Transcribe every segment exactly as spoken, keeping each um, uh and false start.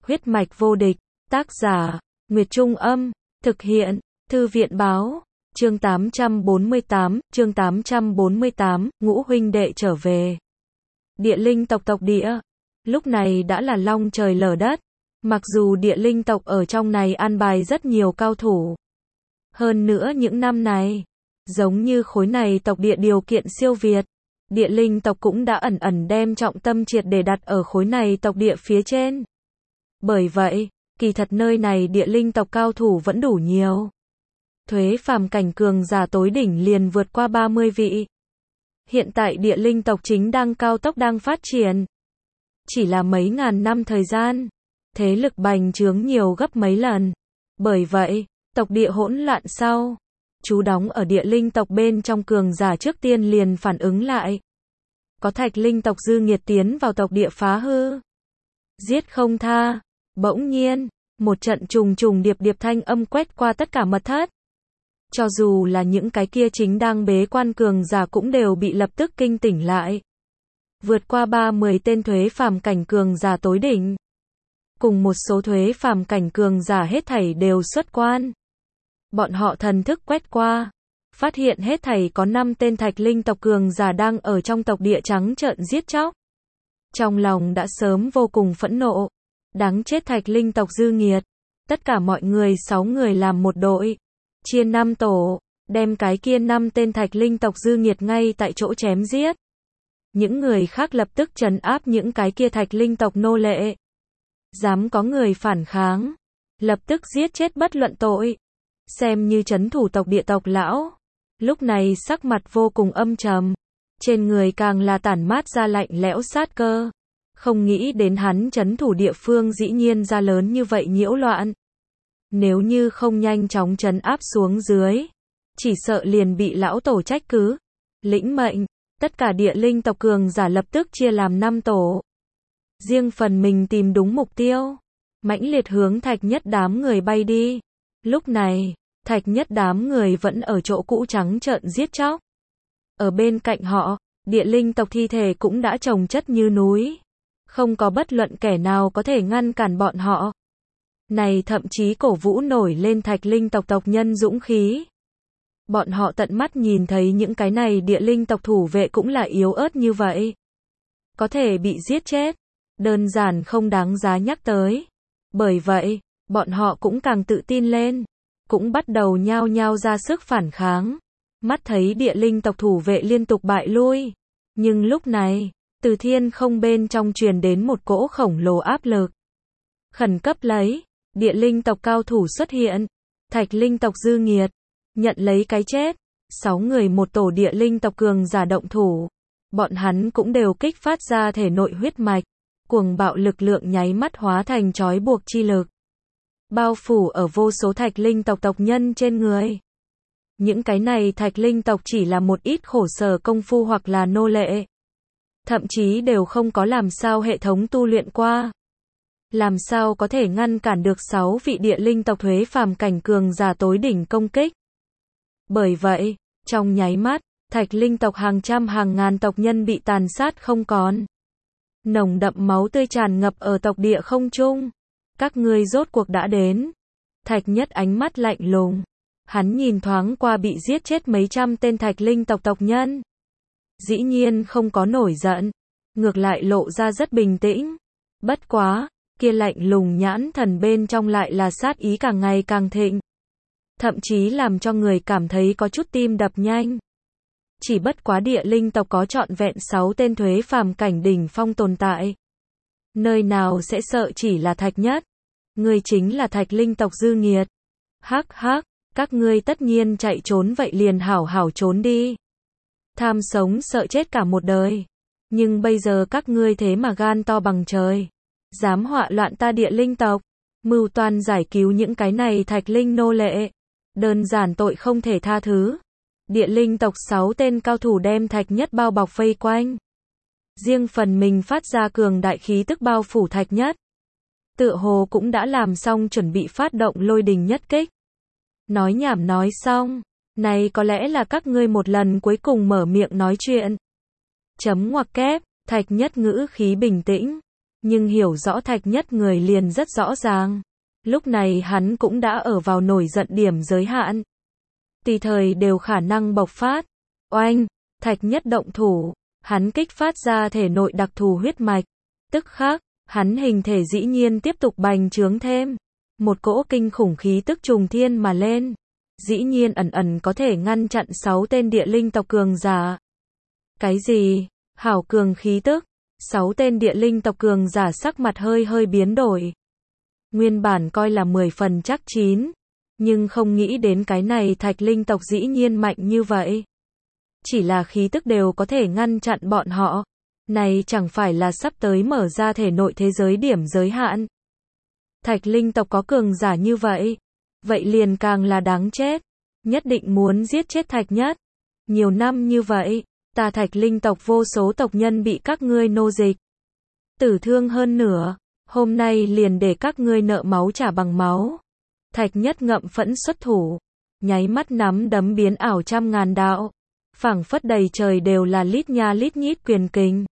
Huyết mạch vô địch, tác giả, Nguyệt Trung Âm, thực hiện, Thư viện Báo, chương tám trăm bốn mươi tám, chương tám trăm bốn mươi tám, ngũ huynh đệ trở về. Địa linh tộc tộc địa, lúc này đã là long trời lở đất, mặc dù địa linh tộc ở trong này an bài rất nhiều cao thủ. Hơn nữa những năm này, giống như khối này tộc địa điều kiện siêu việt, địa linh tộc cũng đã ẩn ẩn đem trọng tâm triệt để đặt ở khối này tộc địa phía trên. Bởi vậy, kỳ thật nơi này địa linh tộc cao thủ vẫn đủ nhiều. Thuế phàm cảnh cường giả tối đỉnh liền vượt qua ba mươi vị. Hiện tại địa linh tộc chính đang cao tốc đang phát triển. Chỉ là mấy ngàn năm thời gian, thế lực bành trướng nhiều gấp mấy lần. Bởi vậy, tộc địa hỗn loạn sau, chú đóng ở địa linh tộc bên trong cường giả trước tiên liền phản ứng lại. Có thạch linh tộc dư nghiệt tiến vào tộc địa phá hư, giết không tha. Bỗng nhiên, một trận trùng trùng điệp điệp thanh âm quét qua tất cả mật thất. Cho dù là những cái kia chính đang bế quan cường giả cũng đều bị lập tức kinh tỉnh lại. Vượt qua ba mươi tên thuế phàm cảnh cường giả tối đỉnh, cùng một số thuế phàm cảnh cường giả hết thảy đều xuất quan. Bọn họ thần thức quét qua, phát hiện hết thảy có năm tên thạch linh tộc cường giả đang ở trong tộc địa trắng trợn giết chóc. Trong lòng đã sớm vô cùng phẫn nộ, đáng chết thạch linh tộc dư nghiệt. Tất cả mọi người sáu người làm một đội, chia năm tổ, đem cái kia năm tên thạch linh tộc dư nghiệt ngay tại chỗ chém giết. Những người khác lập tức trấn áp những cái kia thạch linh tộc nô lệ. Dám có người phản kháng, lập tức giết chết bất luận tội. Xem như trấn thủ tộc địa tộc lão, lúc này sắc mặt vô cùng âm trầm, trên người càng là tản mát ra lạnh lẽo sát cơ. Không nghĩ đến hắn trấn thủ địa phương dĩ nhiên ra lớn như vậy nhiễu loạn. Nếu như không nhanh chóng trấn áp xuống dưới, chỉ sợ liền bị lão tổ trách cứ. Lĩnh mệnh, tất cả địa linh tộc cường giả lập tức chia làm năm tổ. Riêng phần mình tìm đúng mục tiêu, mãnh liệt hướng thạch nhất đám người bay đi. Lúc này, thạch nhất đám người vẫn ở chỗ cũ trắng trợn giết chóc. Ở bên cạnh họ, địa linh tộc thi thể cũng đã chồng chất như núi. Không có bất luận kẻ nào có thể ngăn cản bọn họ. Này thậm chí cổ vũ nổi lên thạch linh tộc tộc nhân dũng khí. Bọn họ tận mắt nhìn thấy những cái này địa linh tộc thủ vệ cũng là yếu ớt như vậy. Có thể bị giết chết, đơn giản không đáng giá nhắc tới. Bởi vậy, bọn họ cũng càng tự tin lên, cũng bắt đầu nhao nhao ra sức phản kháng. Mắt thấy địa linh tộc thủ vệ liên tục bại lui. Nhưng lúc này, từ thiên không bên trong truyền đến một cỗ khổng lồ áp lực. Khẩn cấp lấy, địa linh tộc cao thủ xuất hiện. Thạch linh tộc dư nghiệt, nhận lấy cái chết. Sáu người một tổ địa linh tộc cường giả động thủ. Bọn hắn cũng đều kích phát ra thể nội huyết mạch. Cuồng bạo lực lượng nháy mắt hóa thành trói buộc chi lực. Bao phủ ở vô số thạch linh tộc tộc nhân trên người. Những cái này thạch linh tộc chỉ là một ít khổ sở công phu hoặc là nô lệ. Thậm chí đều không có làm sao hệ thống tu luyện qua. Làm sao có thể ngăn cản được sáu vị địa linh tộc thuế phàm cảnh cường giả tối đỉnh công kích. Bởi vậy, trong nháy mắt, thạch linh tộc hàng trăm hàng ngàn tộc nhân bị tàn sát không còn. Nồng đậm máu tươi tràn ngập ở tộc địa không trung. Các ngươi rốt cuộc đã đến. Thạch nhất ánh mắt lạnh lùng. Hắn nhìn thoáng qua bị giết chết mấy trăm tên thạch linh tộc tộc nhân. Dĩ nhiên không có nổi giận, ngược lại lộ ra rất bình tĩnh. Bất quá, kia lạnh lùng nhãn thần bên trong lại là sát ý càng ngày càng thịnh. Thậm chí làm cho người cảm thấy có chút tim đập nhanh. Chỉ bất quá địa linh tộc có trọn vẹn sáu tên thuế phàm cảnh đỉnh phong tồn tại. Nơi nào sẽ sợ chỉ là thạch nhất. Ngươi chính là thạch linh tộc dư nghiệt. Hắc hắc, các ngươi tất nhiên chạy trốn vậy liền hảo hảo trốn đi. Tham sống sợ chết cả một đời. Nhưng bây giờ các ngươi thế mà gan to bằng trời. Dám họa loạn ta địa linh tộc. Mưu toan giải cứu những cái này thạch linh nô lệ. Đơn giản tội không thể tha thứ. Địa linh tộc sáu tên cao thủ đem thạch nhất bao bọc vây quanh. Riêng phần mình phát ra cường đại khí tức bao phủ thạch nhất. Tựa hồ cũng đã làm xong chuẩn bị phát động lôi đình nhất kích. Nói nhảm nói xong. Này có lẽ là các ngươi một lần cuối cùng mở miệng nói chuyện. Chấm ngoặc kép, thạch nhất ngữ khí bình tĩnh. Nhưng hiểu rõ Thạch Nhất người liền rất rõ ràng. Lúc này hắn cũng đã ở vào nổi giận điểm giới hạn. Tùy thời đều khả năng bộc phát. Oanh, Thạch Nhất động thủ, hắn kích phát ra thể nội đặc thù huyết mạch. Tức khắc, hắn hình thể dĩ nhiên tiếp tục bành trướng thêm. Một cỗ kinh khủng khí tức trùng thiên mà lên. Dĩ nhiên ẩn ẩn có thể ngăn chặn sáu tên địa linh tộc cường giả. Cái gì? Hảo cường khí tức. Sáu tên địa linh tộc cường giả sắc mặt hơi hơi biến đổi. Nguyên bản coi là mười phần chắc chín. Nhưng không nghĩ đến cái này Thạch linh tộc dĩ nhiên mạnh như vậy. Chỉ là khí tức đều có thể ngăn chặn bọn họ. Này chẳng phải là sắp tới mở ra thể nội thế giới điểm giới hạn. Thạch linh tộc có cường giả như vậy. Vậy liền càng là đáng chết. Nhất định muốn giết chết Thạch Nhất. Nhiều năm như vậy, ta Thạch linh tộc vô số tộc nhân bị các ngươi nô dịch. Tử thương hơn nửa. Hôm nay liền để các ngươi nợ máu trả bằng máu. Thạch Nhất ngậm phẫn xuất thủ. Nháy mắt nắm đấm biến ảo trăm ngàn đạo. Phảng phất đầy trời đều là lít nha lít nhít quyền kình.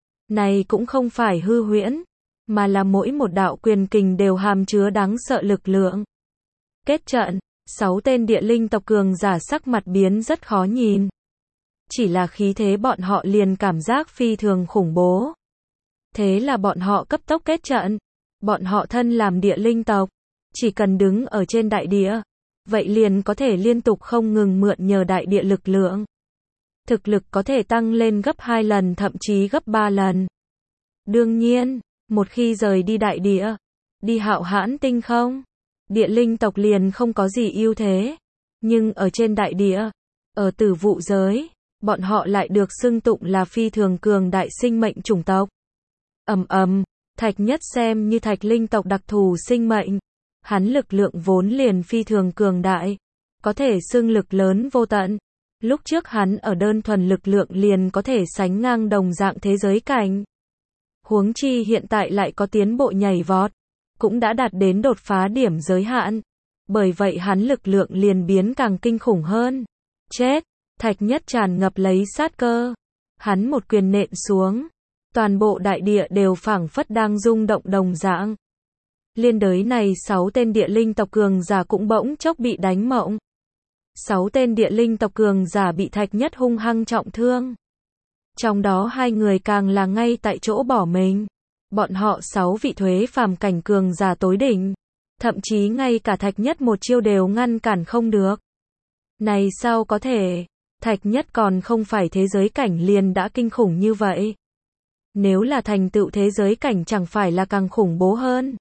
Này cũng không phải hư huyễn, mà là mỗi một đạo quyền kình đều hàm chứa đáng sợ lực lượng. Kết trận, sáu tên địa linh tộc cường giả sắc mặt biến rất khó nhìn. Chỉ là khí thế bọn họ liền cảm giác phi thường khủng bố. Thế là bọn họ cấp tốc kết trận. Bọn họ thân làm địa linh tộc, chỉ cần đứng ở trên đại địa, vậy liền có thể liên tục không ngừng mượn nhờ đại địa lực lượng. Thực lực có thể tăng lên gấp hai lần thậm chí gấp ba lần. Đương nhiên, một khi rời đi đại địa, đi Hạo Hãn tinh không, địa linh tộc liền không có gì ưu thế. Nhưng ở trên đại địa, ở tử vụ giới, bọn họ lại được xưng tụng là phi thường cường đại sinh mệnh chủng tộc. Ầm ầm, Thạch Nhất xem như Thạch linh tộc đặc thù sinh mệnh. Hắn lực lượng vốn liền phi thường cường đại, có thể xưng lực lớn vô tận. Lúc trước hắn ở đơn thuần lực lượng liền có thể sánh ngang đồng dạng thế giới cảnh. Huống chi hiện tại lại có tiến bộ nhảy vọt, cũng đã đạt đến đột phá điểm giới hạn. Bởi vậy hắn lực lượng liền biến càng kinh khủng hơn. Chết, Thạch Nhất tràn ngập lấy sát cơ. Hắn một quyền nện xuống, toàn bộ đại địa đều phảng phất đang rung động đồng dạng. Liên đới này sáu tên địa linh tộc cường giả cũng bỗng chốc bị đánh mộng. Sáu tên địa linh tộc cường giả bị Thạch Nhất hung hăng trọng thương. Trong đó hai người càng là ngay tại chỗ bỏ mình. Bọn họ sáu vị thuế phàm cảnh cường giả tối đỉnh. Thậm chí ngay cả Thạch Nhất một chiêu đều ngăn cản không được. Này sao có thể? Thạch Nhất còn không phải thế giới cảnh liền đã kinh khủng như vậy. Nếu là thành tựu thế giới cảnh chẳng phải là càng khủng bố hơn.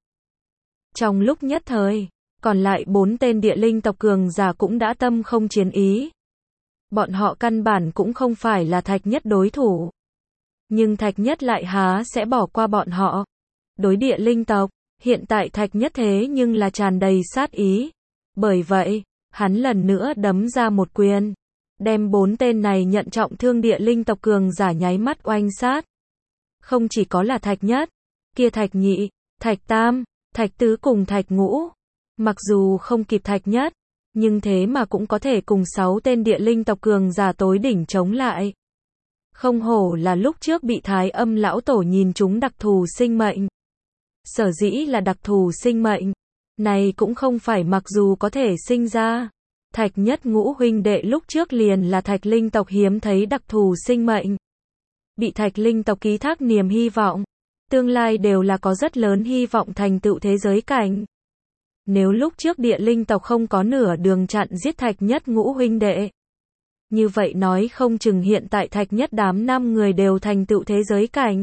Trong lúc nhất thời, còn lại bốn tên địa linh tộc cường giả cũng đã tâm không chiến ý. Bọn họ căn bản cũng không phải là Thạch Nhất đối thủ. Nhưng Thạch Nhất lại há sẽ bỏ qua bọn họ. Đối địa linh tộc, hiện tại Thạch Nhất thế nhưng là tràn đầy sát ý. Bởi vậy, hắn lần nữa đấm ra một quyền. Đem bốn tên này nhận trọng thương địa linh tộc cường giả nháy mắt oanh sát. Không chỉ có là Thạch Nhất, kia Thạch Nhị, Thạch Tam, Thạch Tứ cùng Thạch Ngũ. Mặc dù không kịp Thạch Nhất, nhưng thế mà cũng có thể cùng sáu tên địa linh tộc cường giả tối đỉnh chống lại. Không hổ là lúc trước bị Thái Âm lão tổ nhìn chúng đặc thù sinh mệnh. Sở dĩ là đặc thù sinh mệnh, này cũng không phải mặc dù có thể sinh ra. Thạch Nhất Ngũ huynh đệ lúc trước liền là Thạch linh tộc hiếm thấy đặc thù sinh mệnh. Bị Thạch linh tộc ký thác niềm hy vọng, tương lai đều là có rất lớn hy vọng thành tựu thế giới cảnh. Nếu lúc trước địa linh tộc không có nửa đường chặn giết Thạch Nhất Ngũ huynh đệ, như vậy nói không chừng hiện tại Thạch Nhất đám năm người đều thành tựu thế giới cảnh.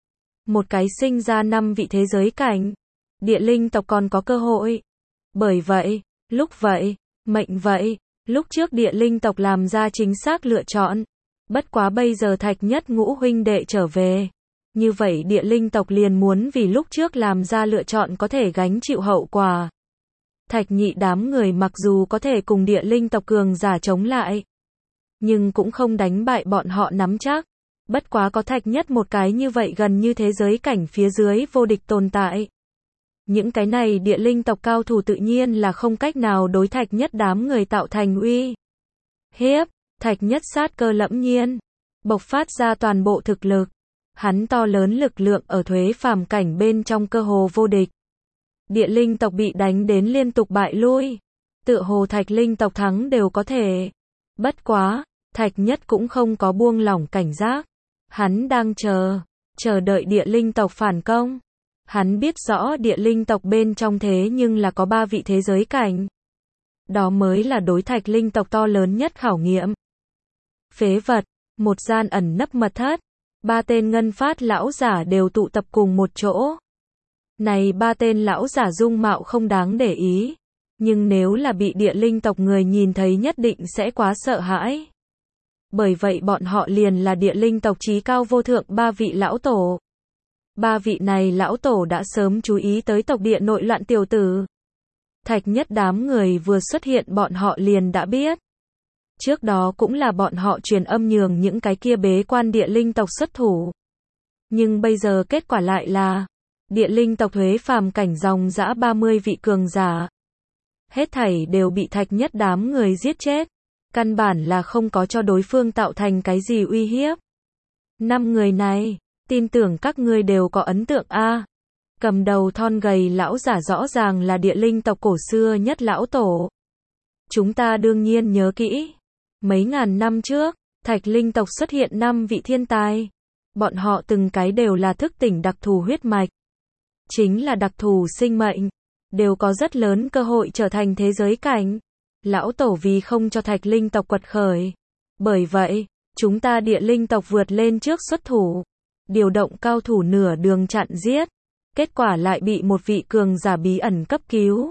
Một cái sinh ra năm vị thế giới cảnh, địa linh tộc còn có cơ hội. Bởi vậy, lúc vậy, mệnh vậy, lúc trước địa linh tộc làm ra chính xác lựa chọn. Bất quá bây giờ Thạch Nhất Ngũ huynh đệ trở về. Như vậy địa linh tộc liền muốn vì lúc trước làm ra lựa chọn có thể gánh chịu hậu quả. Thạch Nhị đám người mặc dù có thể cùng địa linh tộc cường giả chống lại, nhưng cũng không đánh bại bọn họ nắm chắc. Bất quá có Thạch Nhất một cái như vậy gần như thế giới cảnh phía dưới vô địch tồn tại. Những cái này địa linh tộc cao thủ tự nhiên là không cách nào đối Thạch Nhất đám người tạo thành uy hiếp. Thạch Nhất sát cơ lẫm nhiên, bộc phát ra toàn bộ thực lực. Hắn to lớn lực lượng ở thuế phàm cảnh bên trong cơ hồ vô địch. Địa linh tộc bị đánh đến liên tục bại lui. Tựa hồ thạch linh tộc thắng đều có thể. Bất quá, Thạch Nhất cũng không có buông lỏng cảnh giác. Hắn đang chờ, chờ đợi địa linh tộc phản công. Hắn biết rõ địa linh tộc bên trong thế nhưng là có ba vị thế giới cảnh. Đó mới là đối thạch linh tộc to lớn nhất khảo nghiệm. Phế vật, một gian ẩn nấp mật thất. Ba tên ngân phát lão giả đều tụ tập cùng một chỗ. Này ba tên lão giả dung mạo không đáng để ý. Nhưng nếu là bị địa linh tộc người nhìn thấy nhất định sẽ quá sợ hãi. Bởi vậy bọn họ liền là địa linh tộc chí cao vô thượng ba vị lão tổ. Ba vị này lão tổ đã sớm chú ý tới tộc địa nội loạn tiểu tử. Thạch Nhất đám người vừa xuất hiện bọn họ liền đã biết. Trước đó cũng là bọn họ truyền âm nhường những cái kia bế quan địa linh tộc xuất thủ. Nhưng bây giờ kết quả lại là địa linh tộc thuế phàm cảnh dòng dã ba mươi vị cường giả. Hết thảy đều bị Thạch Nhất đám người giết chết. Căn bản là không có cho đối phương tạo thành cái gì uy hiếp. Năm người này, tin tưởng các ngươi đều có ấn tượng a. Cầm đầu thon gầy lão giả rõ ràng là địa linh tộc cổ xưa nhất lão tổ. Chúng ta đương nhiên nhớ kỹ. Mấy ngàn năm trước, thạch linh tộc xuất hiện năm vị thiên tài. Bọn họ từng cái đều là thức tỉnh đặc thù huyết mạch. Chính là đặc thù sinh mệnh. Đều có rất lớn cơ hội trở thành thế giới cảnh. Lão tổ vì không cho thạch linh tộc quật khởi. Bởi vậy, chúng ta địa linh tộc vượt lên trước xuất thủ. Điều động cao thủ nửa đường chặn giết. Kết quả lại bị một vị cường giả bí ẩn cấp cứu.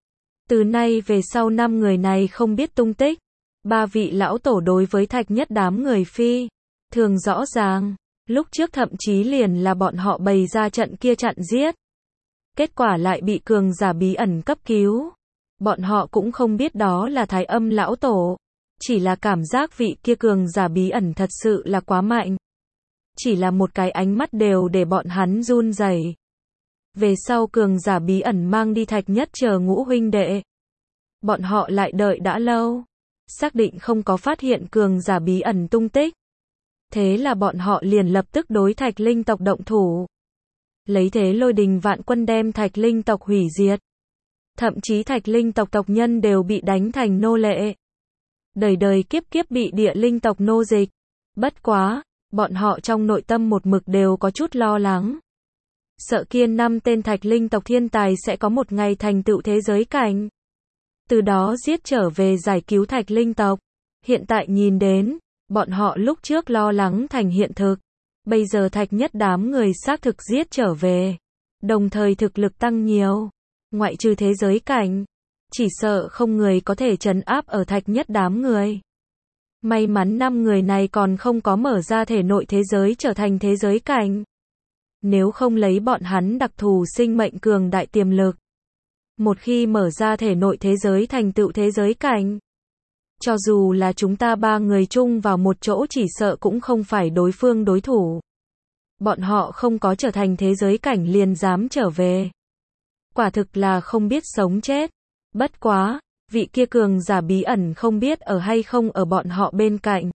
Từ nay về sau năm người này không biết tung tích. Ba vị lão tổ đối với Thạch Nhất đám người phi. Thường rõ ràng. Lúc trước thậm chí liền là bọn họ bày ra trận kia chặn giết. Kết quả lại bị cường giả bí ẩn cấp cứu. Bọn họ cũng không biết đó là Thái Âm lão tổ. Chỉ là cảm giác vị kia cường giả bí ẩn thật sự là quá mạnh. Chỉ là một cái ánh mắt đều để bọn hắn run rẩy. Về sau cường giả bí ẩn mang đi Thạch Nhất chờ ngũ huynh đệ. Bọn họ lại đợi đã lâu. Xác định không có phát hiện cường giả bí ẩn tung tích. Thế là bọn họ liền lập tức đối Thạch Linh tộc động thủ. Lấy thế lôi đình vạn quân đem Thạch Linh tộc hủy diệt. Thậm chí Thạch Linh tộc tộc nhân đều bị đánh thành nô lệ. Đời đời kiếp kiếp bị địa linh tộc nô dịch. Bất quá, bọn họ trong nội tâm một mực đều có chút lo lắng. Sợ kia năm tên Thạch Linh tộc thiên tài sẽ có một ngày thành tựu thế giới cảnh. Từ đó giết trở về giải cứu Thạch Linh tộc. Hiện tại nhìn đến, bọn họ lúc trước lo lắng thành hiện thực. Bây giờ Thạch Nhất đám người xác thực giết trở về. Đồng thời thực lực tăng nhiều. Ngoại trừ thế giới cảnh. Chỉ sợ không người có thể trấn áp ở Thạch Nhất đám người. May mắn năm người này còn không có mở ra thể nội thế giới trở thành thế giới cảnh. Nếu không lấy bọn hắn đặc thù sinh mệnh cường đại tiềm lực. Một khi mở ra thể nội thế giới thành tựu thế giới cảnh. Cho dù là chúng ta ba người chung vào một chỗ chỉ sợ cũng không phải đối phương đối thủ. Bọn họ không có trở thành thế giới cảnh liền dám trở về. Quả thực là không biết sống chết. Bất quá, vị kia cường giả bí ẩn không biết ở hay không ở bọn họ bên cạnh.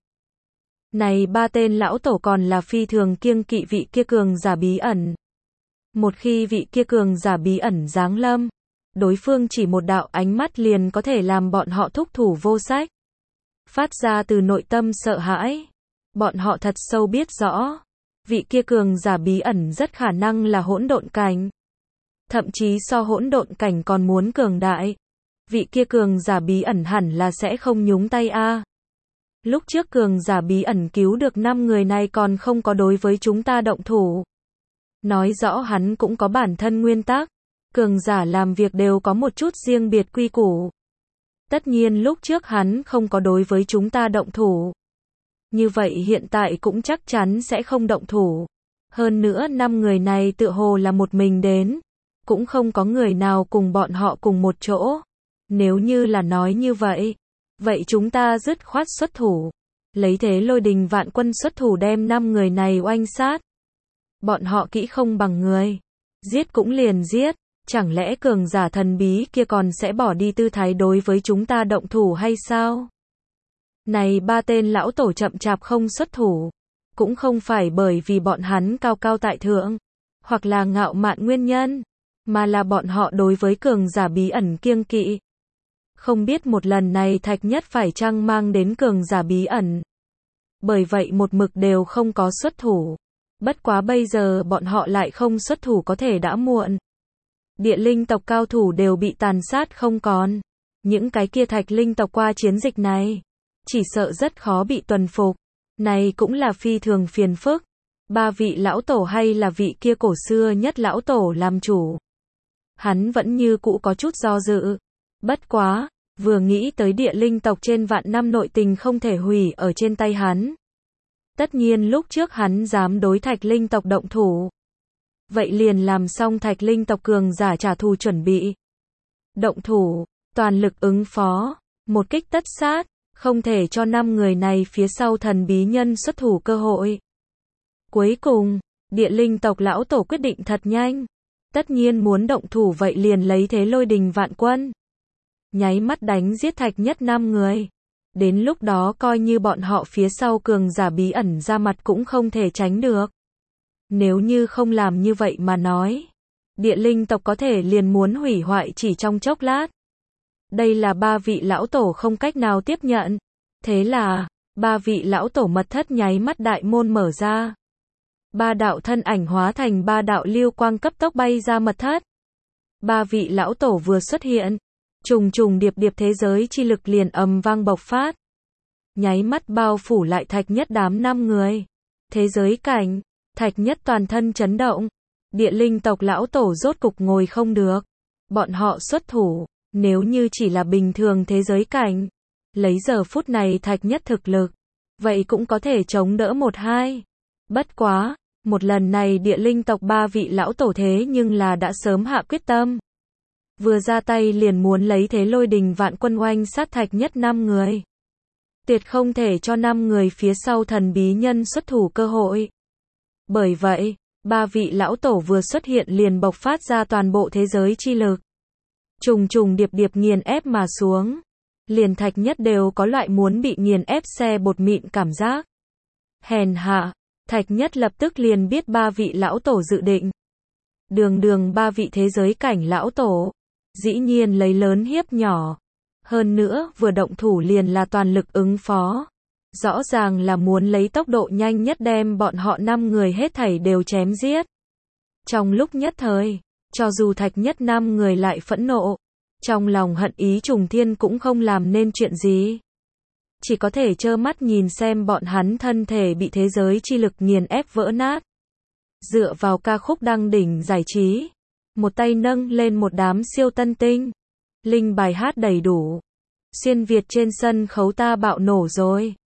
Này ba tên lão tổ còn là phi thường kiêng kỵ vị kia cường giả bí ẩn. Một khi vị kia cường giả bí ẩn giáng lâm, đối phương chỉ một đạo ánh mắt liền có thể làm bọn họ thúc thủ vô sách. Phát ra từ nội tâm sợ hãi. Bọn họ thật sâu biết rõ. Vị kia cường giả bí ẩn rất khả năng là hỗn độn cảnh. Thậm chí so hỗn độn cảnh còn muốn cường đại. Vị kia cường giả bí ẩn hẳn là sẽ không nhúng tay a. Lúc trước cường giả bí ẩn cứu được năm người này còn không có đối với chúng ta động thủ. Nói rõ hắn cũng có bản thân nguyên tắc. Cường giả làm việc đều có một chút riêng biệt quy củ. Tất nhiên lúc trước hắn không có đối với chúng ta động thủ. Như vậy hiện tại cũng chắc chắn sẽ không động thủ. Hơn nữa năm người này tựa hồ là một mình đến. Cũng không có người nào cùng bọn họ cùng một chỗ. Nếu như là nói như vậy. Vậy chúng ta dứt khoát xuất thủ. Lấy thế lôi đình vạn quân xuất thủ đem năm người này oanh sát. Bọn họ kỹ không bằng người. Giết cũng liền giết. Chẳng lẽ cường giả thần bí kia còn sẽ bỏ đi tư thái đối với chúng ta động thủ hay sao? Này ba tên lão tổ chậm chạp không xuất thủ. cũng không phải bởi vì bọn hắn cao cao tại thượng, hoặc là ngạo mạn nguyên nhân, mà là bọn họ đối với cường giả bí ẩn kiêng kỵ. Không biết một lần này Thạch Nhất phải chăng mang đến cường giả bí ẩn. Bởi vậy một mực đều không có xuất thủ. Bất quá bây giờ bọn họ lại không xuất thủ có thể đã muộn. Địa linh tộc cao thủ đều bị tàn sát không còn. Những cái kia Thạch linh tộc qua chiến dịch này, chỉ sợ rất khó bị tuần phục. Này cũng là phi thường phiền phức. Ba vị lão tổ hay là vị kia cổ xưa nhất lão tổ làm chủ. Hắn vẫn như cũ có chút do dự. Bất quá, vừa nghĩ tới địa linh tộc trên vạn năm nội tình không thể hủy ở trên tay hắn. Tất nhiên lúc trước hắn dám đối Thạch linh tộc động thủ. Vậy liền làm xong Thạch linh tộc cường giả trả thù chuẩn bị. Động thủ, toàn lực ứng phó, một kích tất sát, không thể cho năm người này phía sau thần bí nhân xuất thủ cơ hội. Cuối cùng, địa linh tộc lão tổ quyết định thật nhanh. Tất nhiên muốn động thủ vậy liền lấy thế lôi đình vạn quân. Nháy mắt đánh giết Thạch Nhất năm người. Đến lúc đó coi như bọn họ phía sau cường giả bí ẩn ra mặt cũng không thể tránh được. Nếu như không làm như vậy mà nói, địa linh tộc có thể liền muốn hủy hoại chỉ trong chốc lát. Đây là ba vị lão tổ không cách nào tiếp nhận. Thế là, ba vị lão tổ mật thất nháy mắt đại môn mở ra. Ba đạo thân ảnh hóa thành ba đạo lưu quang cấp tốc bay ra mật thất. Ba vị lão tổ vừa xuất hiện, trùng trùng điệp điệp thế giới chi lực liền ầm vang bộc phát. Nháy mắt bao phủ lại Thạch Nhất đám năm người. Thế giới cảnh, Thạch Nhất toàn thân chấn động. Địa linh tộc lão tổ rốt cục ngồi không được. Bọn họ xuất thủ, nếu như chỉ là bình thường thế giới cảnh, lấy giờ phút này Thạch Nhất thực lực, vậy cũng có thể chống đỡ một hai. Bất quá, một lần này địa linh tộc ba vị lão tổ thế nhưng là đã sớm hạ quyết tâm. Vừa ra tay liền muốn lấy thế lôi đình vạn quân oanh sát Thạch Nhất năm người. Tuyệt không thể cho năm người phía sau thần bí nhân xuất thủ cơ hội. Bởi vậy, ba vị lão tổ vừa xuất hiện liền bộc phát ra toàn bộ thế giới chi lực. Trùng trùng điệp điệp nghiền ép mà xuống. Liền Thạch Nhất đều có loại muốn bị nghiền ép xe bột mịn cảm giác. Hèn hạ, Thạch Nhất lập tức liền biết ba vị lão tổ dự định. Đường đường ba vị thế giới cảnh lão tổ, dĩ nhiên lấy lớn hiếp nhỏ. Hơn nữa, vừa động thủ liền là toàn lực ứng phó. Rõ ràng là muốn lấy tốc độ nhanh nhất đem bọn họ năm người hết thảy đều chém giết. Trong lúc nhất thời, cho dù Thạch Nhất năm người lại phẫn nộ, trong lòng hận ý trùng thiên cũng không làm nên chuyện gì. Chỉ có thể trơ mắt nhìn xem bọn hắn thân thể bị thế giới chi lực nghiền ép vỡ nát. Dựa vào ca khúc đăng đỉnh giải trí, một tay nâng lên một đám siêu tân tinh. Linh bài hát đầy đủ. Xuyên Việt trên sân khấu ta bạo nổ rồi.